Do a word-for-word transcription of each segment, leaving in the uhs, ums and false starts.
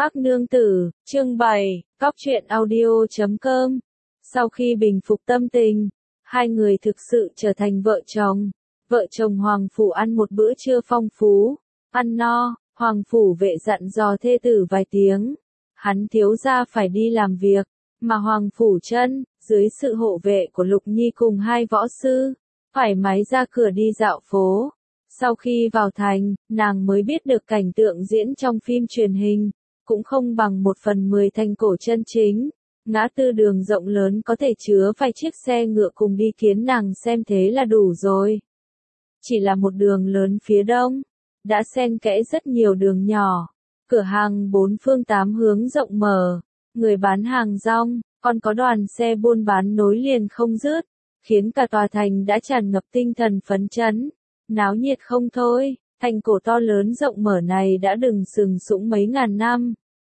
Ác nương tử, chương bảy, cóc truyện audio chấm com. Sau khi bình phục tâm tình, hai người thực sự trở thành vợ chồng. Vợ chồng Hoàng Phủ ăn một bữa trưa phong phú, ăn no, Hoàng Phủ vệ dặn dò thê tử vài tiếng. Hắn thiếu gia phải đi làm việc, mà Hoàng Phủ Chân, dưới sự hộ vệ của Lục Nhi cùng hai võ sư, phải máy ra cửa đi dạo phố. Sau khi vào thành, nàng mới biết được cảnh tượng diễn trong phim truyền hình, cũng không bằng một phần mười thành cổ chân chính. Ngã tư đường rộng lớn có thể chứa vài chiếc xe ngựa cùng đi khiến nàng xem thế là đủ rồi. Chỉ là một đường lớn phía đông, đã xen kẽ rất nhiều đường nhỏ, cửa hàng bốn phương tám hướng rộng mở, người bán hàng rong, còn có đoàn xe buôn bán nối liền không dứt, khiến cả tòa thành đã tràn ngập tinh thần phấn chấn, náo nhiệt không thôi. Thành cổ to lớn rộng mở này đã đừng sừng sững mấy ngàn năm.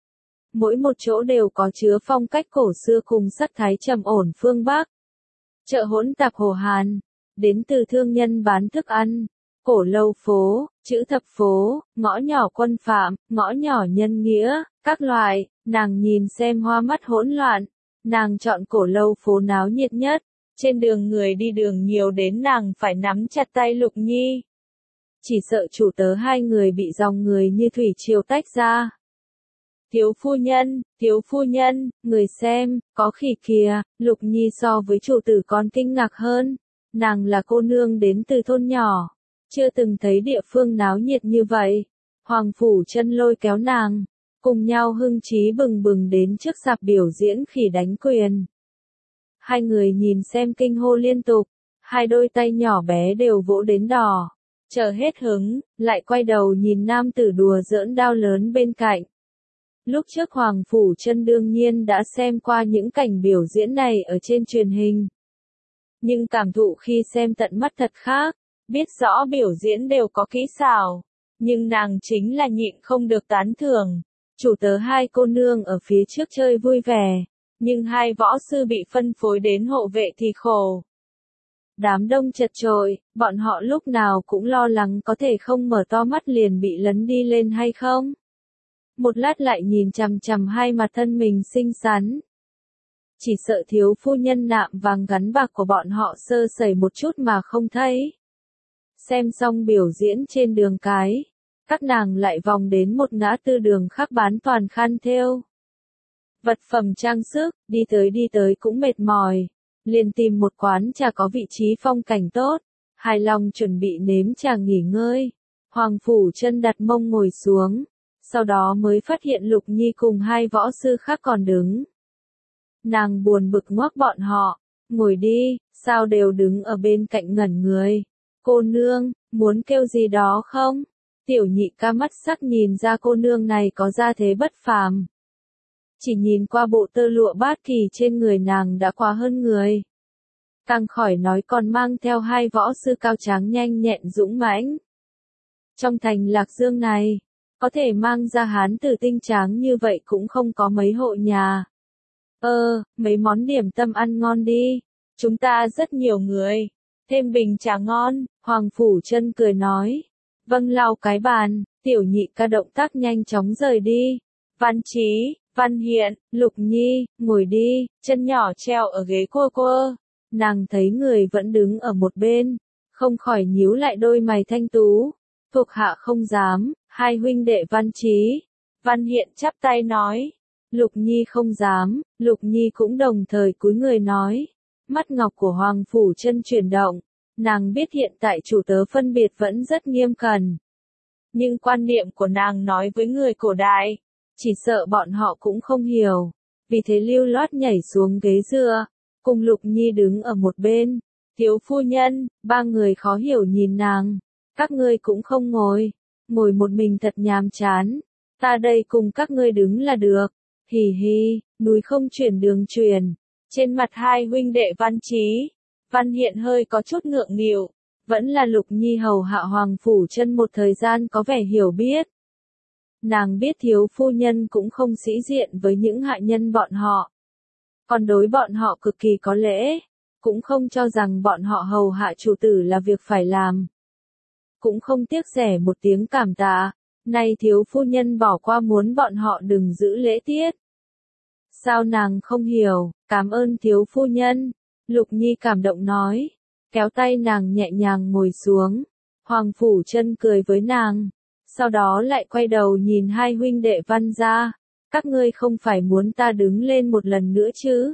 Mỗi một chỗ đều có chứa phong cách cổ xưa cùng sắc thái trầm ổn phương Bắc. Chợ hỗn tạp Hồ Hàn, đến từ thương nhân bán thức ăn, cổ lâu phố, chữ thập phố, ngõ nhỏ quân phạm, ngõ nhỏ nhân nghĩa, các loại, nàng nhìn xem hoa mắt hỗn loạn, nàng chọn cổ lâu phố náo nhiệt nhất, trên đường người đi đường nhiều đến nàng phải nắm chặt tay Lục Nhi. Chỉ sợ chủ tớ hai người bị dòng người như thủy triều tách ra. Thiếu phu nhân, thiếu phu nhân, người xem, có khỉ kìa. Lục Nhi so với chủ tử còn kinh ngạc hơn. Nàng là cô nương đến từ thôn nhỏ, chưa từng thấy địa phương náo nhiệt như vậy. Hoàng Phủ Chân lôi kéo nàng, cùng nhau hưng trí bừng bừng đến trước sạp biểu diễn khỉ đánh quyền. Hai người nhìn xem kinh hô liên tục, hai đôi tay nhỏ bé đều vỗ đến đỏ. Chờ hết hứng, lại quay đầu nhìn nam tử đùa giỡn đao lớn bên cạnh. Lúc trước Hoàng Phủ Chân đương nhiên đã xem qua những cảnh biểu diễn này ở trên truyền hình. Nhưng cảm thụ khi xem tận mắt thật khác, biết rõ biểu diễn đều có kỹ xảo. Nhưng nàng chính là nhịn không được tán thưởng. Chủ tớ hai cô nương ở phía trước chơi vui vẻ, nhưng hai võ sư bị phân phối đến hộ vệ thì khổ. Đám đông chật chội, bọn họ lúc nào cũng lo lắng có thể không mở to mắt liền bị lấn đi lên hay không. Một lát lại nhìn chằm chằm hai mặt thân mình xinh xắn. Chỉ sợ thiếu phu nhân nạm vàng gắn bạc của bọn họ sơ sẩy một chút mà không thấy. Xem xong biểu diễn trên đường cái, các nàng lại vòng đến một ngã tư đường khác bán toàn khăn thêu. Vật phẩm trang sức, đi tới đi tới cũng mệt mỏi. Liền tìm một quán trà có vị trí phong cảnh tốt, hài lòng chuẩn bị nếm trà nghỉ ngơi. Hoàng Phủ Chân đặt mông ngồi xuống, sau đó mới phát hiện Lục Nhi cùng hai võ sư khác còn đứng. Nàng buồn bực ngoắc bọn họ, ngồi đi, sao đều đứng ở bên cạnh ngẩn người. Cô nương, muốn kêu gì đó không? Tiểu nhị ca mắt sắc nhìn ra cô nương này có gia thế bất phàm. Chỉ nhìn qua bộ tơ lụa bát kỳ trên người nàng đã quá hơn người. Càng khỏi nói còn mang theo hai võ sư cao tráng nhanh nhẹn dũng mãnh. Trong thành Lạc Dương này, có thể mang ra hán tử tinh tráng như vậy cũng không có mấy hộ nhà. Ơ, mấy món điểm tâm ăn ngon đi, chúng ta rất nhiều người, thêm bình trà ngon. Hoàng Phủ Chân cười nói. Vâng, lau cái bàn, tiểu nhị ca động tác nhanh chóng rời đi. Văn Chí, Văn Hiện, Lục Nhi, ngồi đi, chân nhỏ treo ở ghế quơ quơ. Nàng thấy người vẫn đứng ở một bên, không khỏi nhíu lại đôi mày thanh tú. Thuộc hạ không dám. Hai huynh đệ Văn Chí, Văn Hiện chắp tay nói. Lục Nhi không dám. Lục Nhi cũng đồng thời cúi người nói. Mắt ngọc của Hoàng Phủ Chân chuyển động. Nàng biết hiện tại chủ tớ phân biệt vẫn rất nghiêm cẩn. Nhưng quan niệm của nàng nói với người cổ đại, chỉ sợ bọn họ cũng không hiểu. Vì thế lưu loát nhảy xuống ghế dựa, cùng Lục Nhi đứng ở một bên. Thiếu phu nhân, ba người khó hiểu nhìn nàng. Các ngươi cũng không ngồi, ngồi một mình thật nhàm chán. Ta đây cùng các ngươi đứng là được. Hì hì, núi không chuyển đường chuyển. Trên mặt hai huynh đệ Văn Chí, Văn Hiện hơi có chút ngượng nghịu. Vẫn là Lục Nhi hầu hạ Hoàng Phủ Chân một thời gian có vẻ hiểu biết. Nàng biết thiếu phu nhân cũng không sĩ diện với những hạ nhân bọn họ. Còn đối bọn họ cực kỳ có lễ, cũng không cho rằng bọn họ hầu hạ chủ tử là việc phải làm. Cũng không tiếc rẻ một tiếng cảm tạ, Nay thiếu phu nhân bỏ qua muốn bọn họ đừng giữ lễ tiết. Sao nàng không hiểu, cảm ơn thiếu phu nhân. Lục Nhi cảm động nói, kéo tay nàng nhẹ nhàng ngồi xuống. Hoàng Phủ Chân cười với nàng, sau đó lại quay đầu nhìn hai huynh đệ Văn gia, các ngươi không phải muốn ta đứng lên một lần nữa chứ?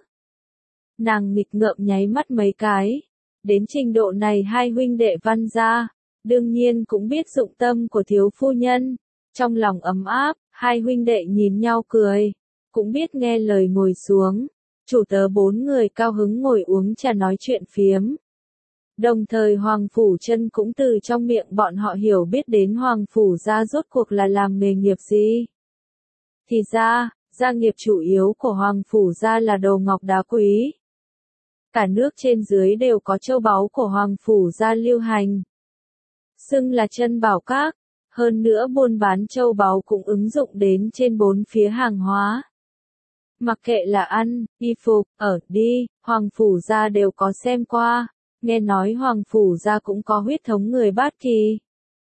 Nàng nghịch ngợm nháy mắt mấy cái, đến trình độ này hai huynh đệ Văn gia, đương nhiên cũng biết dụng tâm của thiếu phu nhân, trong lòng ấm áp, hai huynh đệ nhìn nhau cười, cũng biết nghe lời ngồi xuống, chủ tớ bốn người cao hứng ngồi uống trà nói chuyện phiếm. Đồng thời Hoàng Phủ Chân cũng từ trong miệng bọn họ hiểu biết đến Hoàng Phủ gia rốt cuộc là làm nghề nghiệp gì. Thì ra, gia nghiệp chủ yếu của Hoàng Phủ gia là đồ ngọc đá quý. Cả nước trên dưới đều có châu báu của Hoàng Phủ gia lưu hành. Xưng là chân bảo các, hơn nữa buôn bán châu báu cũng ứng dụng đến trên bốn phía hàng hóa. Mặc kệ là ăn, y phục, ở, đi, Hoàng Phủ gia đều có xem qua. Nghe nói Hoàng Phủ gia cũng có huyết thống người Bát Kỳ.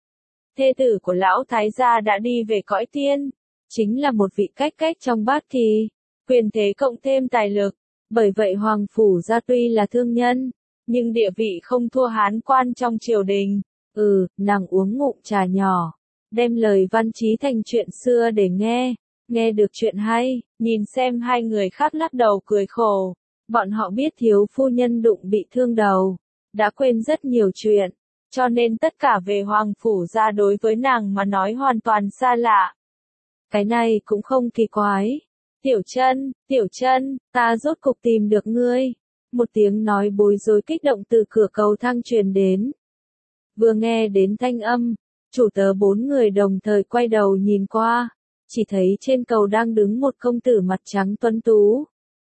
Thê tử của lão thái gia đã đi về cõi tiên, chính là một vị cách cách trong Bát Kỳ, quyền thế cộng thêm tài lực, bởi vậy Hoàng Phủ gia tuy là thương nhân, nhưng địa vị không thua hán quan trong triều đình. Ừ, nàng uống ngụm trà nhỏ, đem lời văn chí thành chuyện xưa để nghe, nghe được chuyện hay, nhìn xem hai người khác lắc đầu cười khổ, bọn họ biết thiếu phu nhân đụng bị thương đầu. Đã quên rất nhiều chuyện, cho nên tất cả về Hoàng Phủ gia đối với nàng mà nói hoàn toàn xa lạ. Cái này cũng không kỳ quái. Tiểu Chân, Tiểu Chân, ta rốt cục tìm được ngươi. Một tiếng nói bối rối kích động từ cửa cầu thang truyền đến. Vừa nghe đến thanh âm, chủ tớ bốn người đồng thời quay đầu nhìn qua, chỉ thấy trên cầu đang đứng một công tử mặt trắng tuấn tú.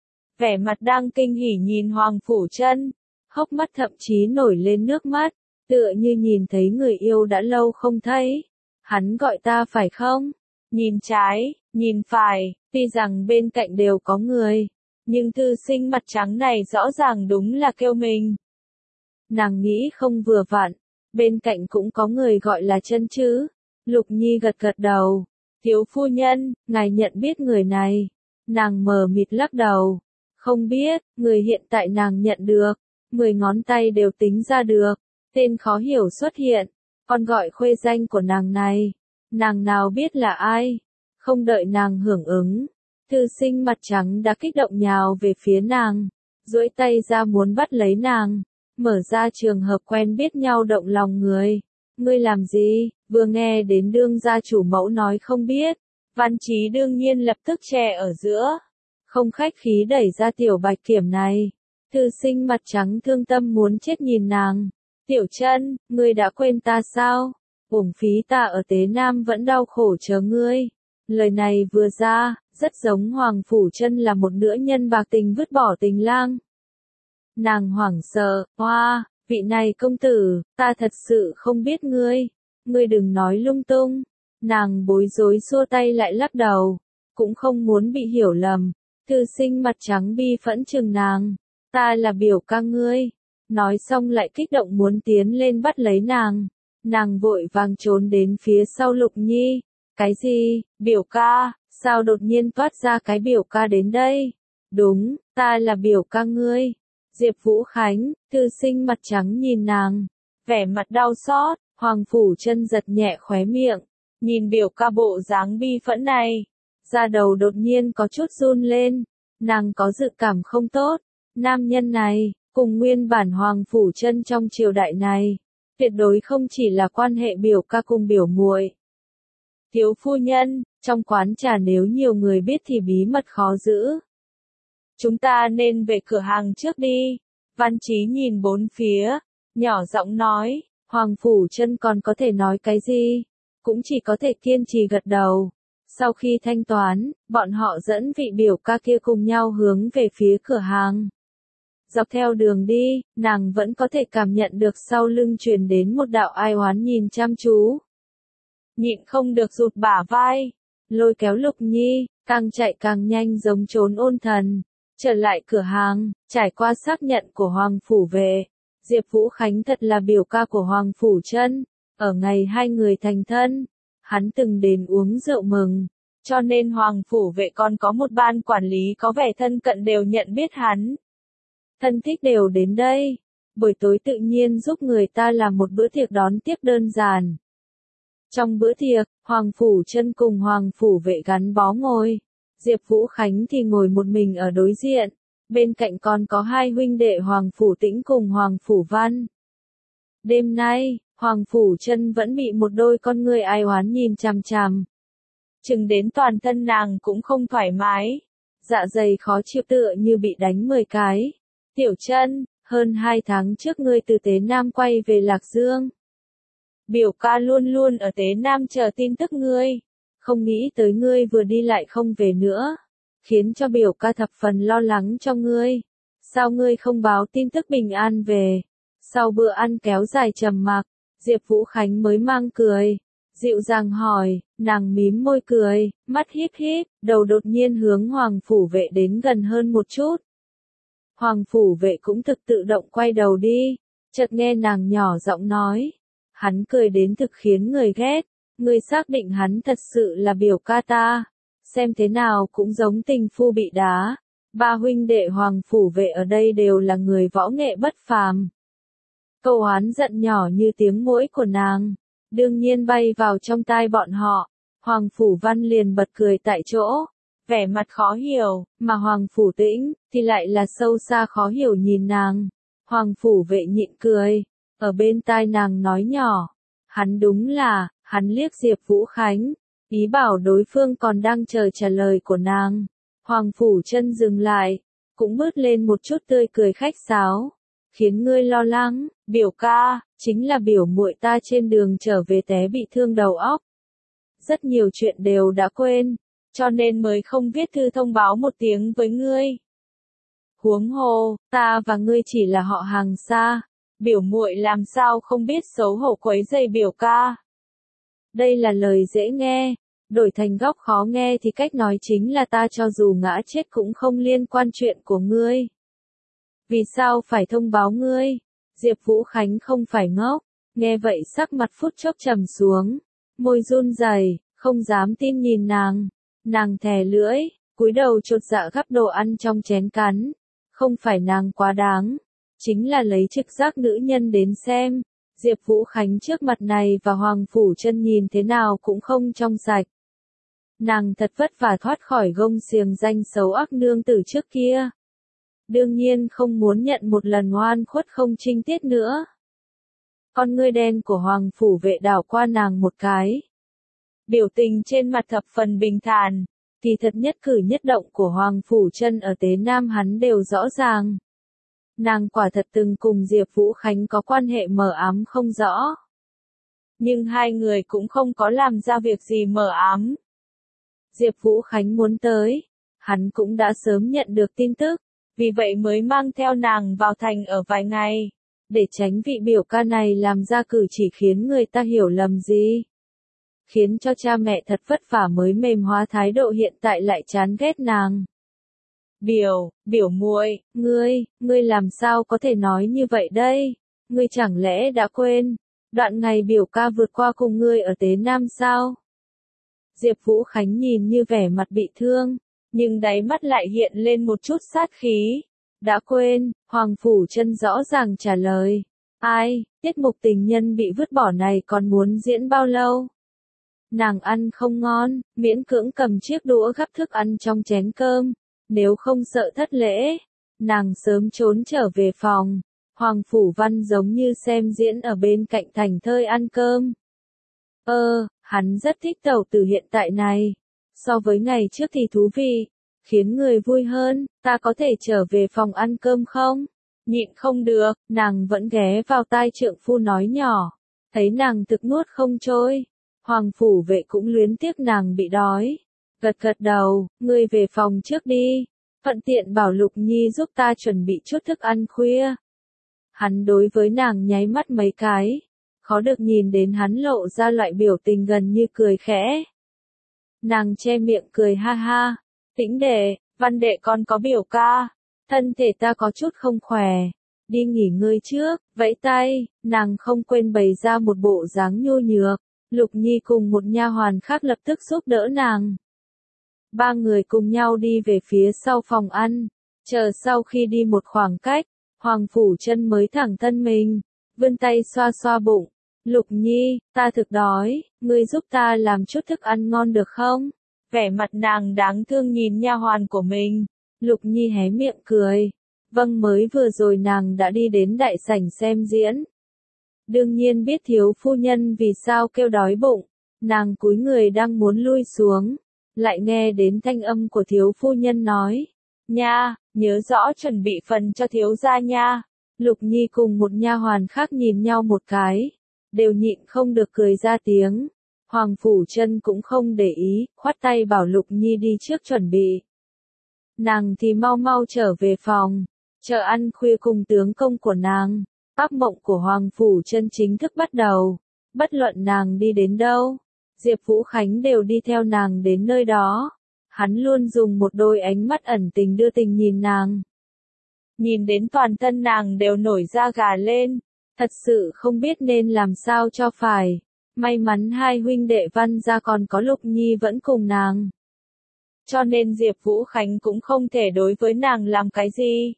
Vẻ mặt đang kinh hỉ nhìn Hoàng Phủ Chân. Hốc mắt thậm chí nổi lên nước mắt, tựa như nhìn thấy người yêu đã lâu không thấy. Hắn gọi ta phải không? Nhìn trái, nhìn phải, tuy rằng bên cạnh đều có người, nhưng thư sinh mặt trắng này rõ ràng đúng là kêu mình. Nàng nghĩ không vừa vặn, bên cạnh cũng có người gọi là Chân chứ. Lục Nhi gật gật đầu, thiếu phu nhân, ngài nhận biết người này. Nàng mờ mịt lắc đầu, không biết, người hiện tại nàng nhận được. Mười ngón tay đều tính ra được, tên khó hiểu xuất hiện, còn gọi khuê danh của nàng này, nàng nào biết là ai, không đợi nàng hưởng ứng, thư sinh mặt trắng đã kích động nhào về phía nàng, duỗi tay ra muốn bắt lấy nàng, mở ra trường hợp quen biết nhau động lòng người, ngươi làm gì, vừa nghe đến đương gia chủ mẫu nói không biết, Văn Chí đương nhiên lập tức che ở giữa, không khách khí đẩy ra tiểu bạch kiểm này. Thư sinh mặt trắng thương tâm muốn chết nhìn nàng. Tiểu Chân, ngươi đã quên ta sao? Uổng phí ta ở Tế Nam vẫn đau khổ chờ ngươi. Lời này vừa ra, rất giống Hoàng Phủ Chân là một nữ nhân bạc tình vứt bỏ tình lang. Nàng hoảng sợ, hoa, vị này công tử, ta thật sự không biết ngươi. Ngươi đừng nói lung tung. Nàng bối rối xua tay lại lắc đầu. Cũng không muốn bị hiểu lầm. Thư sinh mặt trắng bi phẫn chừng nàng. Ta là biểu ca ngươi. Nói xong lại kích động muốn tiến lên bắt lấy nàng. Nàng vội vàng trốn đến phía sau Lục Nhi. Cái gì, biểu ca, sao đột nhiên toát ra cái biểu ca đến đây? Đúng, ta là biểu ca ngươi. Diệp Vũ Khánh, thư sinh mặt trắng nhìn nàng. Vẻ mặt đau xót, Hoàng Phủ Chân giật nhẹ khóe miệng. Nhìn biểu ca bộ dáng bi phẫn này. Da đầu đột nhiên có chút run lên. Nàng có dự cảm không tốt. Nam nhân này, cùng nguyên bản Hoàng Phủ Chân trong triều đại này, tuyệt đối không chỉ là quan hệ biểu ca cùng biểu muội. Thiếu phu nhân, trong quán trà nếu nhiều người biết thì bí mật khó giữ. Chúng ta nên về cửa hàng trước đi. Văn Chí nhìn bốn phía, nhỏ giọng nói, Hoàng Phủ Chân còn có thể nói cái gì? Cũng chỉ có thể kiên trì gật đầu. Sau khi thanh toán, bọn họ dẫn vị biểu ca kia cùng nhau hướng về phía cửa hàng. Dọc theo đường đi, nàng vẫn có thể cảm nhận được sau lưng truyền đến một đạo ai oán nhìn chăm chú. Nhịn không được rụt bả vai, lôi kéo Lục Nhi, càng chạy càng nhanh giống trốn ôn thần. Trở lại cửa hàng, trải qua xác nhận của Hoàng Phủ về. Diệp Vũ Khánh thật là biểu ca của Hoàng Phủ Chân. Ở ngày hai người thành thân, hắn từng đến uống rượu mừng, cho nên Hoàng Phủ Vệ còn có một ban quản lý có vẻ thân cận đều nhận biết hắn. Thân thích đều đến đây, buổi tối tự nhiên giúp người ta làm một bữa tiệc đón tiếp đơn giản. Trong bữa tiệc, Hoàng Phủ Chân cùng Hoàng Phủ Vệ gắn bó ngồi, Diệp Vũ Khánh thì ngồi một mình ở đối diện, bên cạnh còn có hai huynh đệ Hoàng Phủ Tĩnh cùng Hoàng Phủ Văn. Đêm nay, Hoàng Phủ Chân vẫn bị một đôi con ngươi ai oán nhìn chằm chằm. Chừng đến toàn thân nàng cũng không thoải mái, dạ dày khó chịu tựa như bị đánh mười cái. Tiểu Chân, hơn hai tháng trước ngươi từ Tế Nam quay về Lạc Dương. Biểu ca luôn luôn ở Tế Nam chờ tin tức ngươi, không nghĩ tới ngươi vừa đi lại không về nữa, khiến cho biểu ca thập phần lo lắng cho ngươi. Sao ngươi không báo tin tức bình an về? Sau bữa ăn kéo dài trầm mặc, Diệp Vũ Khánh mới mang cười, dịu dàng hỏi, nàng mím môi cười, mắt híp híp, đầu đột nhiên hướng Hoàng Phủ Vệ đến gần hơn một chút. Hoàng Phủ Vệ cũng thực tự động quay đầu đi, chợt nghe nàng nhỏ giọng nói, hắn cười đến thực khiến người ghét, ngươi xác định hắn thật sự là biểu ca ta, xem thế nào cũng giống tình phu bị đá. Ba huynh đệ Hoàng Phủ Vệ ở đây đều là người võ nghệ bất phàm. Câu oán giận nhỏ như tiếng muỗi của nàng, đương nhiên bay vào trong tai bọn họ. Hoàng Phủ Văn liền bật cười tại chỗ, vẻ mặt khó hiểu, mà Hoàng Phủ Tĩnh thì lại là sâu xa khó hiểu nhìn nàng. Hoàng Phủ Vệ nhịn cười, ở bên tai nàng nói nhỏ, hắn đúng là, hắn liếc Diệp Vũ Khánh, ý bảo đối phương còn đang chờ trả lời của nàng. Hoàng Phủ Chân dừng lại, cũng bớt lên một chút tươi cười khách sáo, khiến ngươi lo lắng, biểu ca, chính là biểu muội ta trên đường trở về té bị thương đầu óc. Rất nhiều chuyện đều đã quên, cho nên mới không viết thư thông báo một tiếng với ngươi. Huống hồ, ta và ngươi chỉ là họ hàng xa, biểu muội làm sao không biết xấu hổ quấy rầy biểu ca. Đây là lời dễ nghe, đổi thành góc khó nghe thì cách nói chính là ta cho dù ngã chết cũng không liên quan chuyện của ngươi. Vì sao phải thông báo ngươi? Diệp Vũ Khánh không phải ngốc, nghe vậy sắc mặt phút chốc trầm xuống, môi run rẩy, không dám tin nhìn nàng. Nàng thè lưỡi, cúi đầu chột dạ gắp đồ ăn trong chén cắn. Không phải nàng quá đáng, chính là lấy trực giác nữ nhân đến xem. Diệp Vũ Khánh trước mặt này và Hoàng Phủ Chân nhìn thế nào cũng không trong sạch. Nàng thật vất vả thoát khỏi gông xiềng danh xấu ác nương tử trước kia. Đương nhiên không muốn nhận một lần oan khuất không trinh tiết nữa. Con ngươi đen của Hoàng Phủ Vệ đảo qua nàng một cái. Biểu tình trên mặt thập phần bình thản, thì thật nhất cử nhất động của Hoàng Phủ Chân ở Tế Nam hắn đều rõ ràng. Nàng quả thật từng cùng Diệp Vũ Khánh có quan hệ mờ ám không rõ. Nhưng hai người cũng không có làm ra việc gì mờ ám. Diệp Vũ Khánh muốn tới, hắn cũng đã sớm nhận được tin tức, vì vậy mới mang theo nàng vào thành ở vài ngày, để tránh vị biểu ca này làm ra cử chỉ khiến người ta hiểu lầm gì. Khiến cho cha mẹ thật vất vả mới mềm hóa thái độ hiện tại lại chán ghét nàng. Biểu, biểu muội, ngươi, ngươi làm sao có thể nói như vậy đây? Ngươi chẳng lẽ đã quên, đoạn ngày biểu ca vượt qua cùng ngươi ở Tế Nam sao? Diệp Vũ Khánh nhìn như vẻ mặt bị thương, nhưng đáy mắt lại hiện lên một chút sát khí. Đã quên, Hoàng Phủ Chân rõ ràng trả lời. Ai, tiết mục tình nhân bị vứt bỏ này còn muốn diễn bao lâu? Nàng ăn không ngon, miễn cưỡng cầm chiếc đũa gắp thức ăn trong chén cơm. Nếu không sợ thất lễ, nàng sớm trốn trở về phòng. Hoàng Phủ Văn giống như xem diễn ở bên cạnh thành thơi ăn cơm. Ơ, hắn rất thích tẩu tử hiện tại này. So với ngày trước thì thú vị, khiến người vui hơn. Ta có thể trở về phòng ăn cơm không? Nhịn không được, nàng vẫn ghé vào tai trượng phu nói nhỏ. Thấy nàng thực nuốt không trôi. Hoàng Phủ Vệ cũng luyến tiếc nàng bị đói. Gật gật đầu, ngươi về phòng trước đi. Thuận tiện bảo Lục Nhi giúp ta chuẩn bị chút thức ăn khuya. Hắn đối với nàng nháy mắt mấy cái. Khó được nhìn đến hắn lộ ra loại biểu tình gần như cười khẽ. Nàng che miệng cười ha ha. Tĩnh đệ, Văn đệ con có biểu ca. Thân thể ta có chút không khỏe. Đi nghỉ ngơi trước, vẫy tay, nàng không quên bày ra một bộ dáng nhu nhược. Lục Nhi cùng một nha hoàn khác lập tức giúp đỡ nàng. Ba người cùng nhau đi về phía sau phòng ăn, chờ sau khi đi một khoảng cách, Hoàng Phủ Chân mới thẳng thân mình, vươn tay xoa xoa bụng. Lục Nhi, ta thực đói, ngươi giúp ta làm chút thức ăn ngon được không? Vẻ mặt nàng đáng thương nhìn nha hoàn của mình. Lục Nhi hé miệng cười. Vâng, mới vừa rồi nàng đã đi đến đại sảnh xem diễn. Đương nhiên biết thiếu phu nhân vì sao kêu đói bụng. Nàng cúi người đang muốn lui xuống, lại nghe đến thanh âm của thiếu phu nhân nói. Nha, nhớ rõ chuẩn bị phần cho thiếu gia nha. Lục Nhi cùng một nha hoàn khác nhìn nhau một cái, đều nhịn không được cười ra tiếng. Hoàng Phủ Chân cũng không để ý, khoát tay bảo Lục Nhi đi trước chuẩn bị. Nàng thì mau mau trở về phòng, chờ ăn khuya cùng tướng công của nàng. Ác mộng của Hoàng Phủ Chân chính thức bắt đầu. Bất luận nàng đi đến đâu, Diệp Vũ Khánh đều đi theo nàng đến nơi đó. Hắn luôn dùng một đôi ánh mắt ẩn tình đưa tình nhìn nàng. Nhìn đến toàn thân nàng đều nổi da gà lên, thật sự không biết nên làm sao cho phải. May mắn hai huynh đệ Văn gia còn có Lục Nhi vẫn cùng nàng. Cho nên Diệp Vũ Khánh cũng không thể đối với nàng làm cái gì.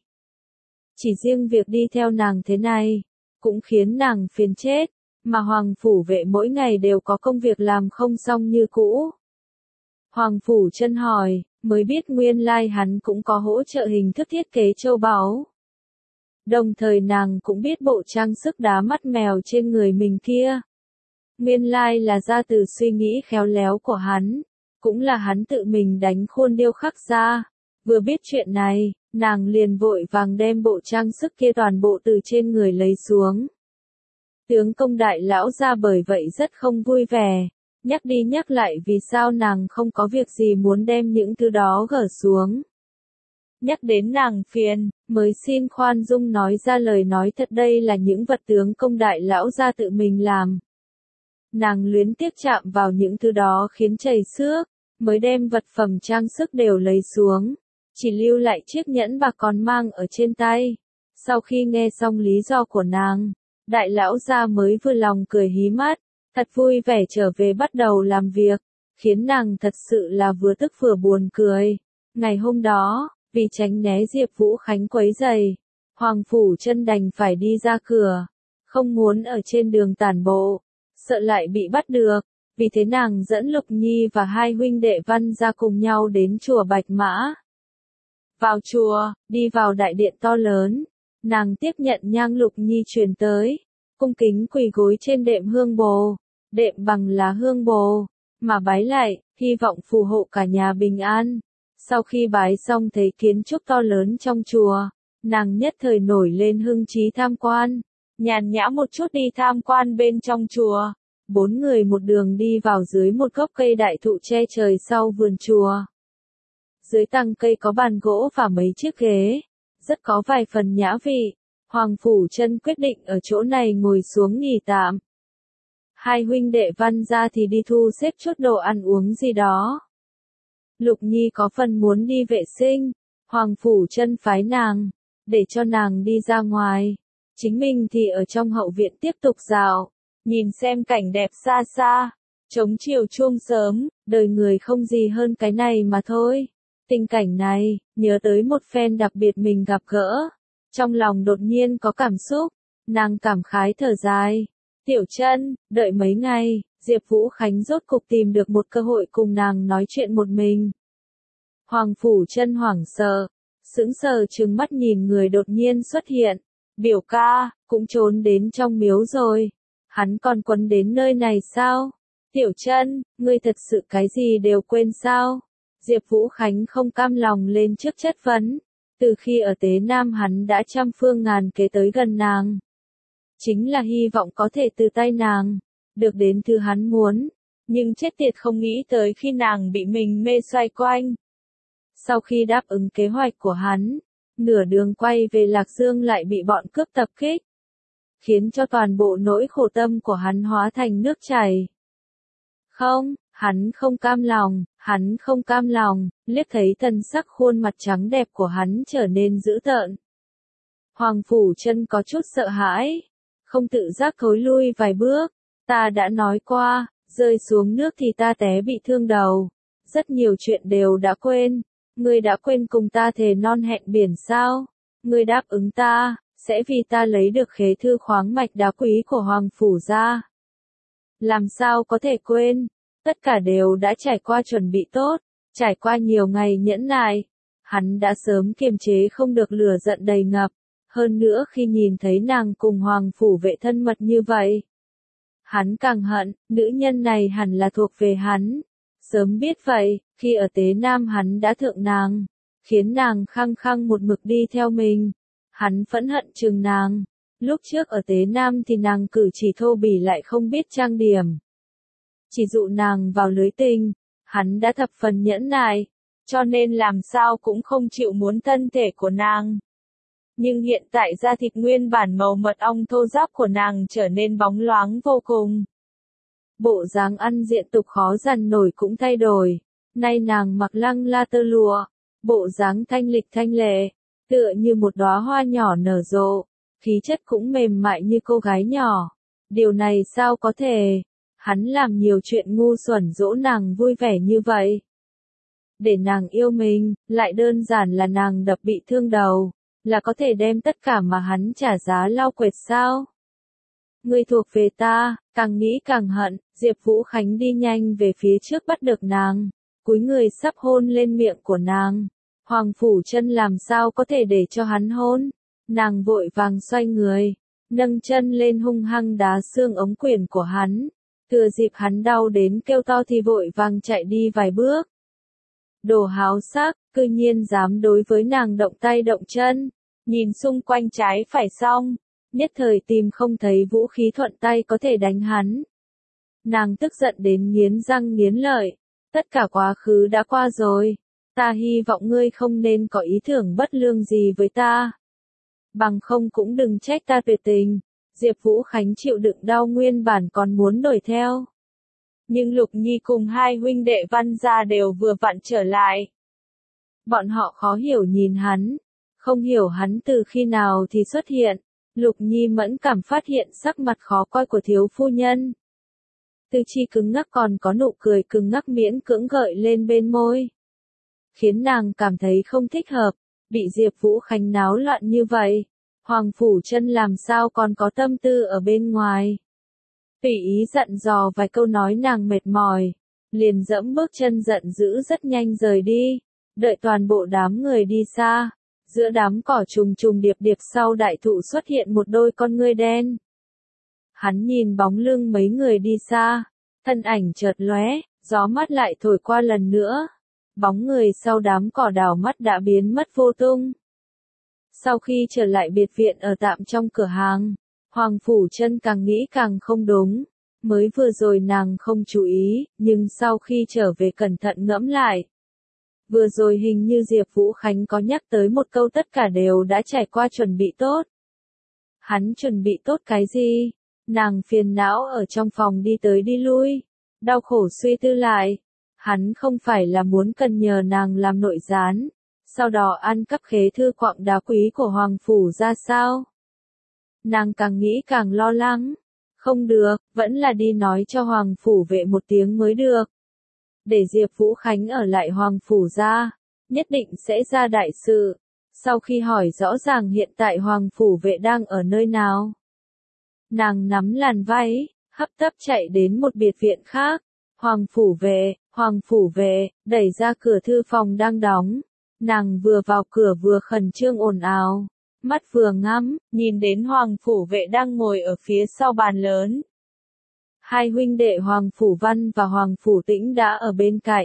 Chỉ riêng việc đi theo nàng thế này, cũng khiến nàng phiền chết, mà Hoàng Phủ Vệ mỗi ngày đều có công việc làm không xong như cũ. Hoàng Phủ Chân hỏi, mới biết nguyên lai hắn cũng có hỗ trợ hình thức thiết kế châu báu. Đồng thời nàng cũng biết bộ trang sức đá mắt mèo trên người mình kia. Nguyên lai là ra từ suy nghĩ khéo léo của hắn, cũng là hắn tự mình đánh khuôn điêu khắc ra. Vừa biết chuyện này, nàng liền vội vàng đem bộ trang sức kia toàn bộ từ trên người lấy xuống. Tướng công đại lão ra bởi vậy rất không vui vẻ, nhắc đi nhắc lại vì sao nàng không có việc gì muốn đem những thứ đó gỡ xuống. Nhắc đến nàng phiền, mới xin khoan dung nói ra lời nói thật, đây là những vật tướng công đại lão ra tự mình làm. Nàng luyến tiếc chạm vào những thứ đó khiến chảy xước, mới đem vật phẩm trang sức đều lấy xuống, chỉ lưu lại chiếc nhẫn bạc còn mang ở trên tay. Sau khi nghe xong lý do của nàng, đại lão gia mới vừa lòng cười hí mắt, thật vui vẻ trở về bắt đầu làm việc, khiến nàng thật sự là vừa tức vừa buồn cười. Ngày hôm đó, vì tránh né Diệp Vũ Khánh quấy rầy, Hoàng Phủ Chân đành phải đi ra cửa, không muốn ở trên đường tản bộ, sợ lại bị bắt được, vì thế nàng dẫn Lục Nhi và hai huynh đệ Văn gia cùng nhau đến chùa Bạch Mã. Vào chùa, đi vào đại điện to lớn, nàng tiếp nhận nhang Lục Nhi truyền tới, cung kính quỳ gối trên đệm hương bồ, đệm bằng lá hương bồ, mà bái lại, hy vọng phù hộ cả nhà bình an. Sau khi bái xong thấy kiến trúc to lớn trong chùa, nàng nhất thời nổi lên hưng trí tham quan, nhàn nhã một chút đi tham quan bên trong chùa. Bốn người một đường đi vào dưới một gốc cây đại thụ che trời sau vườn chùa. Dưới tầng cây có bàn gỗ và mấy chiếc ghế, rất có vài phần nhã vị. Hoàng Phủ Chân quyết định ở chỗ này ngồi xuống nghỉ tạm. Hai huynh đệ Văn gia thì đi thu xếp chút đồ ăn uống gì đó. Lục Nhi có phần muốn đi vệ sinh, Hoàng Phủ Chân phái nàng, để cho nàng đi ra ngoài. Chính mình thì ở trong hậu viện tiếp tục dạo, nhìn xem cảnh đẹp xa xa. Trống chiều chuông sớm, đời người không gì hơn cái này mà thôi. Tình cảnh này, nhớ tới một phen đặc biệt mình gặp gỡ. Trong lòng đột nhiên có cảm xúc, nàng cảm khái thở dài. Tiểu Chân, đợi mấy ngày, Diệp Vũ Khánh rốt cục tìm được một cơ hội cùng nàng nói chuyện một mình. Hoàng Phủ Chân hoảng sợ, sững sờ trừng mắt nhìn người đột nhiên xuất hiện. Biểu ca, cũng trốn đến trong miếu rồi. Hắn còn quấn đến nơi này sao? Tiểu Chân, ngươi thật sự cái gì đều quên sao? Diệp Vũ Khánh không cam lòng lên trước chất vấn. Từ khi ở Tế Nam hắn đã trăm phương ngàn kế tới gần nàng. Chính là hy vọng có thể từ tay nàng, được đến thứ hắn muốn. Nhưng chết tiệt không nghĩ tới khi nàng bị mình mê xoay quanh. Sau khi đáp ứng kế hoạch của hắn, nửa đường quay về Lạc Dương lại bị bọn cướp tập kích. Khiến cho toàn bộ nỗi khổ tâm của hắn hóa thành nước chảy. Không, hắn không cam lòng, hắn không cam lòng, liếc thấy thần sắc khuôn mặt trắng đẹp của hắn trở nên dữ tợn. Hoàng Phủ Chân có chút sợ hãi, không tự giác thối lui vài bước. Ta đã nói qua, rơi xuống nước thì ta té bị thương đầu. Rất nhiều chuyện đều đã quên. Ngươi đã quên cùng ta thề non hẹn biển sao? Ngươi đáp ứng ta, sẽ vì ta lấy được khế thư khoáng mạch đá quý của Hoàng Phủ ra. Làm sao có thể quên? Tất cả đều đã trải qua chuẩn bị tốt, trải qua nhiều ngày nhẫn nại. Hắn đã sớm kiềm chế không được lửa giận đầy ngập. Hơn nữa khi nhìn thấy nàng cùng Hoàng Phủ Vệ thân mật như vậy, hắn càng hận, nữ nhân này hẳn là thuộc về hắn. Sớm biết vậy, khi ở Tế Nam hắn đã thượng nàng, khiến nàng khăng khăng một mực đi theo mình. Hắn phẫn hận chừng nàng. Lúc trước ở Tế Nam thì nàng cử chỉ thô bỉ lại không biết trang điểm. Chỉ dụ nàng vào lưới tình, hắn đã thập phần nhẫn nại, cho nên làm sao cũng không chịu muốn thân thể của nàng. Nhưng hiện tại da thịt nguyên bản màu mật ong thô ráp của nàng trở nên bóng loáng vô cùng. Bộ dáng ăn diện tục khó dằn nổi cũng thay đổi. Nay nàng mặc lăng la tơ lụa, bộ dáng thanh lịch thanh lệ, tựa như một đóa hoa nhỏ nở rộ, khí chất cũng mềm mại như cô gái nhỏ. Điều này sao có thể? Hắn làm nhiều chuyện ngu xuẩn dỗ nàng vui vẻ như vậy. Để nàng yêu mình, lại đơn giản là nàng đập bị thương đầu, là có thể đem tất cả mà hắn trả giá lau quệt sao? Ngươi thuộc về ta, càng nghĩ càng hận. Diệp Vũ Khánh đi nhanh về phía trước bắt được nàng, cúi người sắp hôn lên miệng của nàng. Hoàng Phủ Chân làm sao có thể để cho hắn hôn? Nàng vội vàng xoay người, nâng chân lên hung hăng đá xương ống quyển của hắn. Thừa dịp hắn đau đến kêu to thì vội vàng chạy đi vài bước. Đồ háo sắc, cư nhiên dám đối với nàng động tay động chân. Nhìn xung quanh trái phải xong, nhất thời tìm không thấy vũ khí thuận tay có thể đánh hắn. Nàng tức giận đến nghiến răng nghiến lợi. Tất cả quá khứ đã qua rồi. Ta hy vọng ngươi không nên có ý tưởng bất lương gì với ta. Bằng không cũng đừng trách ta tuyệt tình. Diệp Vũ Khánh chịu đựng đau nguyên bản còn muốn đuổi theo. Nhưng Lục Nhi cùng hai huynh đệ Văn gia đều vừa vặn trở lại. Bọn họ khó hiểu nhìn hắn. Không hiểu hắn từ khi nào thì xuất hiện. Lục Nhi mẫn cảm phát hiện sắc mặt khó coi của thiếu phu nhân. Tư chi cứng ngắc còn có nụ cười cứng ngắc miễn cưỡng gợi lên bên môi. Khiến nàng cảm thấy không thích hợp, bị Diệp Vũ Khánh náo loạn như vậy. Hoàng Phủ Chân làm sao còn có tâm tư ở bên ngoài. Tùy ý dặn dò vài câu nói nàng mệt mỏi, liền dẫm bước chân giận dữ rất nhanh rời đi. Đợi toàn bộ đám người đi xa, giữa đám cỏ trùng trùng điệp điệp sau đại thụ xuất hiện một đôi con ngươi đen. Hắn nhìn bóng lưng mấy người đi xa, thân ảnh chợt lóe, gió mát lại thổi qua lần nữa. Bóng người sau đám cỏ đảo mắt đã biến mất vô tung. Sau khi trở lại biệt viện ở tạm trong cửa hàng, Hoàng Phủ Chân càng nghĩ càng không đúng. Mới vừa rồi nàng không chú ý, nhưng sau khi trở về cẩn thận ngẫm lại. Vừa rồi hình như Diệp Vũ Khánh có nhắc tới một câu tất cả đều đã trải qua chuẩn bị tốt. Hắn chuẩn bị tốt cái gì? Nàng phiền não ở trong phòng đi tới đi lui, đau khổ suy tư lại. Hắn không phải là muốn cần nhờ nàng làm nội gián, sau đó ăn cắp khế thư quặng đá quý của Hoàng Phủ ra sao? Nàng càng nghĩ càng lo lắng. Không được, vẫn là đi nói cho Hoàng Phủ Vệ một tiếng mới được. Để Diệp Vũ Khánh ở lại Hoàng Phủ ra, nhất định sẽ ra đại sự. Sau khi hỏi rõ ràng hiện tại Hoàng Phủ Vệ đang ở nơi nào, nàng nắm làn váy, hấp tấp chạy đến một biệt viện khác. Hoàng Phủ Vệ, Hoàng Phủ Vệ, đẩy ra cửa thư phòng đang đóng. Nàng vừa vào cửa vừa khẩn trương ồn ào, mắt vừa ngắm, nhìn đến Hoàng Phủ Vệ đang ngồi ở phía sau bàn lớn. Hai huynh đệ Hoàng Phủ Văn và Hoàng Phủ Tĩnh đã ở bên cạnh.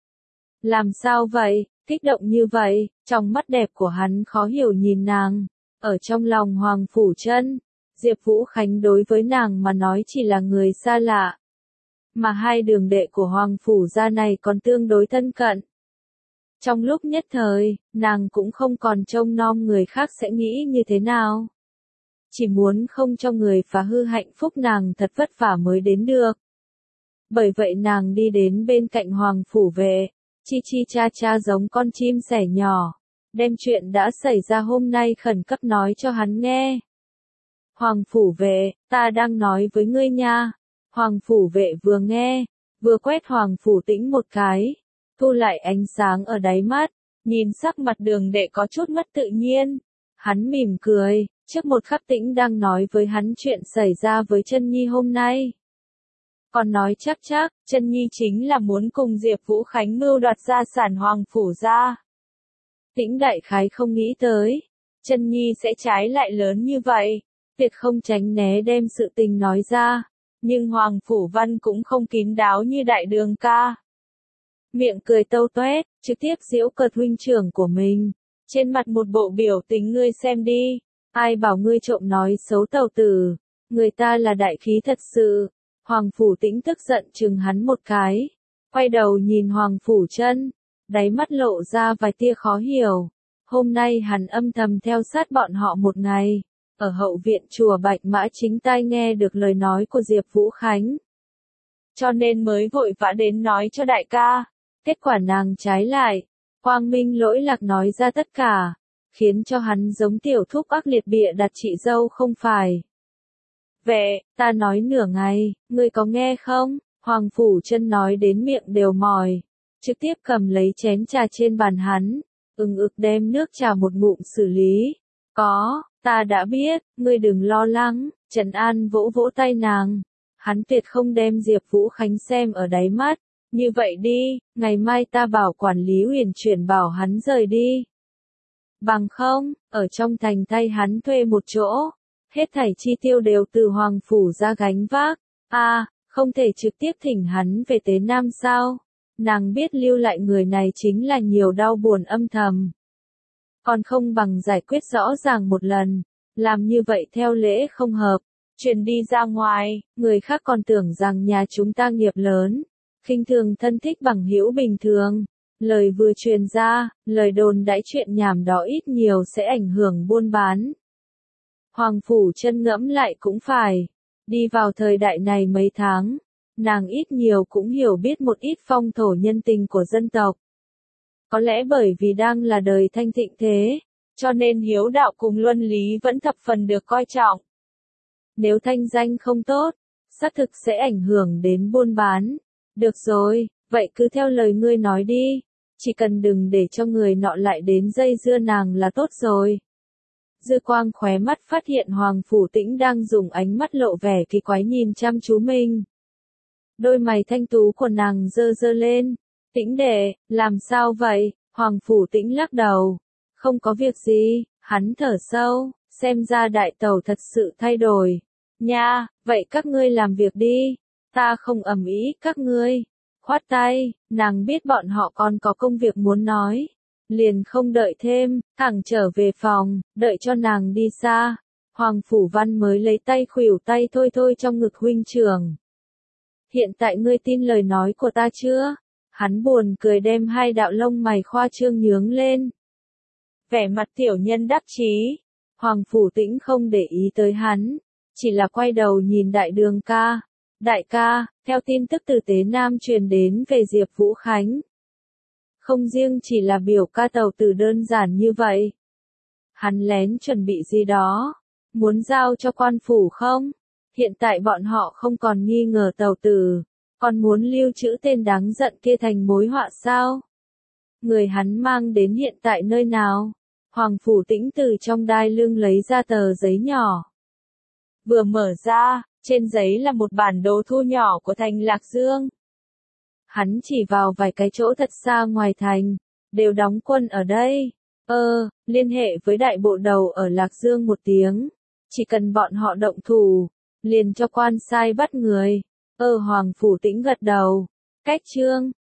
Làm sao vậy, kích động như vậy? Trong mắt đẹp của hắn khó hiểu nhìn nàng. Ở trong lòng Hoàng Phủ Chân, Diệp Vũ Khánh đối với nàng mà nói chỉ là người xa lạ. Mà hai đường đệ của Hoàng Phủ gia này còn tương đối thân cận. Trong lúc nhất thời, nàng cũng không còn trông nom người khác sẽ nghĩ như thế nào. Chỉ muốn không cho người phá hư hạnh phúc nàng thật vất vả mới đến được. Bởi vậy nàng đi đến bên cạnh Hoàng Phủ Vệ, chi chi cha cha giống con chim sẻ nhỏ, đem chuyện đã xảy ra hôm nay khẩn cấp nói cho hắn nghe. Hoàng Phủ Vệ, ta đang nói với ngươi nha. Hoàng phủ vệ vừa nghe, vừa quét Hoàng phủ tĩnh một cái, thu lại ánh sáng ở đáy mắt, nhìn sắc mặt Đường Đệ có chút mất tự nhiên. Hắn mỉm cười, trước một khắc Tĩnh đang nói với hắn chuyện xảy ra với Chân Nhi hôm nay. Còn nói chắc chắc, Chân Nhi chính là muốn cùng Diệp Vũ Khánh mưu đoạt gia sản Hoàng phủ gia. Tĩnh đại khái không nghĩ tới, Chân Nhi sẽ trái lại lớn như vậy, tuyệt không tránh né đem sự tình nói ra, nhưng Hoàng phủ Văn cũng không kín đáo như Đại Đường ca. Miệng cười tâu toét, trực tiếp giễu cợt huynh trưởng của mình, trên mặt một bộ biểu tình ngươi xem đi, ai bảo ngươi trộm nói xấu tàu tử, người ta là đại khí thật sự. Hoàng phủ Tĩnh tức giận chừng hắn một cái, quay đầu nhìn Hoàng phủ Chân, đáy mắt lộ ra vài tia khó hiểu. Hôm nay hắn âm thầm theo sát bọn họ một ngày, ở hậu viện chùa Bạch Mã chính tai nghe được lời nói của Diệp Vũ Khánh. Cho nên mới vội vã đến nói cho đại ca, kết quả nàng trái lại, quang minh lỗi lạc nói ra tất cả, khiến cho hắn giống tiểu thúc ác liệt bịa đặt chị dâu không phải. Vệ, ta nói nửa ngày, ngươi có nghe không? Hoàng phủ Chân nói đến miệng đều mỏi, trực tiếp cầm lấy chén trà trên bàn hắn, ừng ực đem nước trà một ngụm xử lý. Có, ta đã biết, ngươi đừng lo lắng. Trần An vỗ vỗ tay nàng, hắn tuyệt không đem Diệp Vũ Khánh xem ở đáy mắt. Như vậy đi, ngày mai ta bảo quản lý Huyền chuyển bảo hắn rời đi. Bằng không, ở trong thành thay hắn thuê một chỗ, hết thảy chi tiêu đều từ Hoàng phủ ra gánh vác. A, à, không thể trực tiếp thỉnh hắn về Tế Nam sao? Nàng biết lưu lại người này chính là nhiều đau buồn âm thầm. Còn không bằng giải quyết rõ ràng một lần, làm như vậy theo lễ không hợp, truyền đi ra ngoài, người khác còn tưởng rằng nhà chúng ta nghiệp lớn, khinh thường thân thích bằng hữu bình thường. Lời vừa truyền ra, lời đồn đãi chuyện nhảm đó ít nhiều sẽ ảnh hưởng buôn bán. Hoàng phủ Chân ngẫm lại cũng phải, đi vào thời đại này mấy tháng, nàng ít nhiều cũng hiểu biết một ít phong thổ nhân tình của dân tộc. Có lẽ bởi vì đang là đời thanh thịnh thế, cho nên hiếu đạo cùng luân lý vẫn thập phần được coi trọng. Nếu thanh danh không tốt, xác thực sẽ ảnh hưởng đến buôn bán. Được rồi, vậy cứ theo lời ngươi nói đi, chỉ cần đừng để cho người nọ lại đến dây dưa nàng là tốt rồi. Dư quang khóe mắt phát hiện Hoàng phủ Tĩnh đang dùng ánh mắt lộ vẻ kỳ quái nhìn chăm chú mình. Đôi mày thanh tú của nàng dơ dơ lên. Tĩnh đệ, làm sao vậy? Hoàng phủ Tĩnh lắc đầu. Không có việc gì, hắn thở sâu, xem ra đại tẩu thật sự thay đổi. Nha, vậy các ngươi làm việc đi, ta không ầm ĩ các ngươi. Khoát tay, nàng biết bọn họ còn có công việc muốn nói. Liền không đợi thêm, thẳng trở về phòng, đợi cho nàng đi xa. Hoàng phủ Văn mới lấy tay khuỷu tay thôi thôi trong ngực huynh trưởng. Hiện tại ngươi tin lời nói của ta chưa? Hắn buồn cười đem hai đạo lông mày khoa trương nhướng lên. Vẻ mặt tiểu nhân đắc chí. Hoàng phủ Tĩnh không để ý tới hắn, chỉ là quay đầu nhìn Đại Đường ca. Đại ca, theo tin tức từ Tế Nam truyền đến về Diệp Vũ Khánh. Không riêng chỉ là biểu ca tàu tử đơn giản như vậy. Hắn lén chuẩn bị gì đó, muốn giao cho quan phủ không? Hiện tại bọn họ không còn nghi ngờ tàu tử, còn muốn lưu trữ tên đáng giận kia thành mối họa sao? Người hắn mang đến hiện tại nơi nào? Hoàng phủ Tĩnh từ trong đai lưng lấy ra tờ giấy nhỏ. Vừa mở ra, trên giấy là một bản đồ thu nhỏ của thành Lạc Dương. Hắn chỉ vào vài cái chỗ thật xa ngoài thành, đều đóng quân ở đây. Ơ, liên hệ với đại bộ đầu ở Lạc Dương một tiếng, chỉ cần bọn họ động thủ, liền cho quan sai bắt người. Ơ Hoàng phủ Tĩnh gật đầu. Cách chương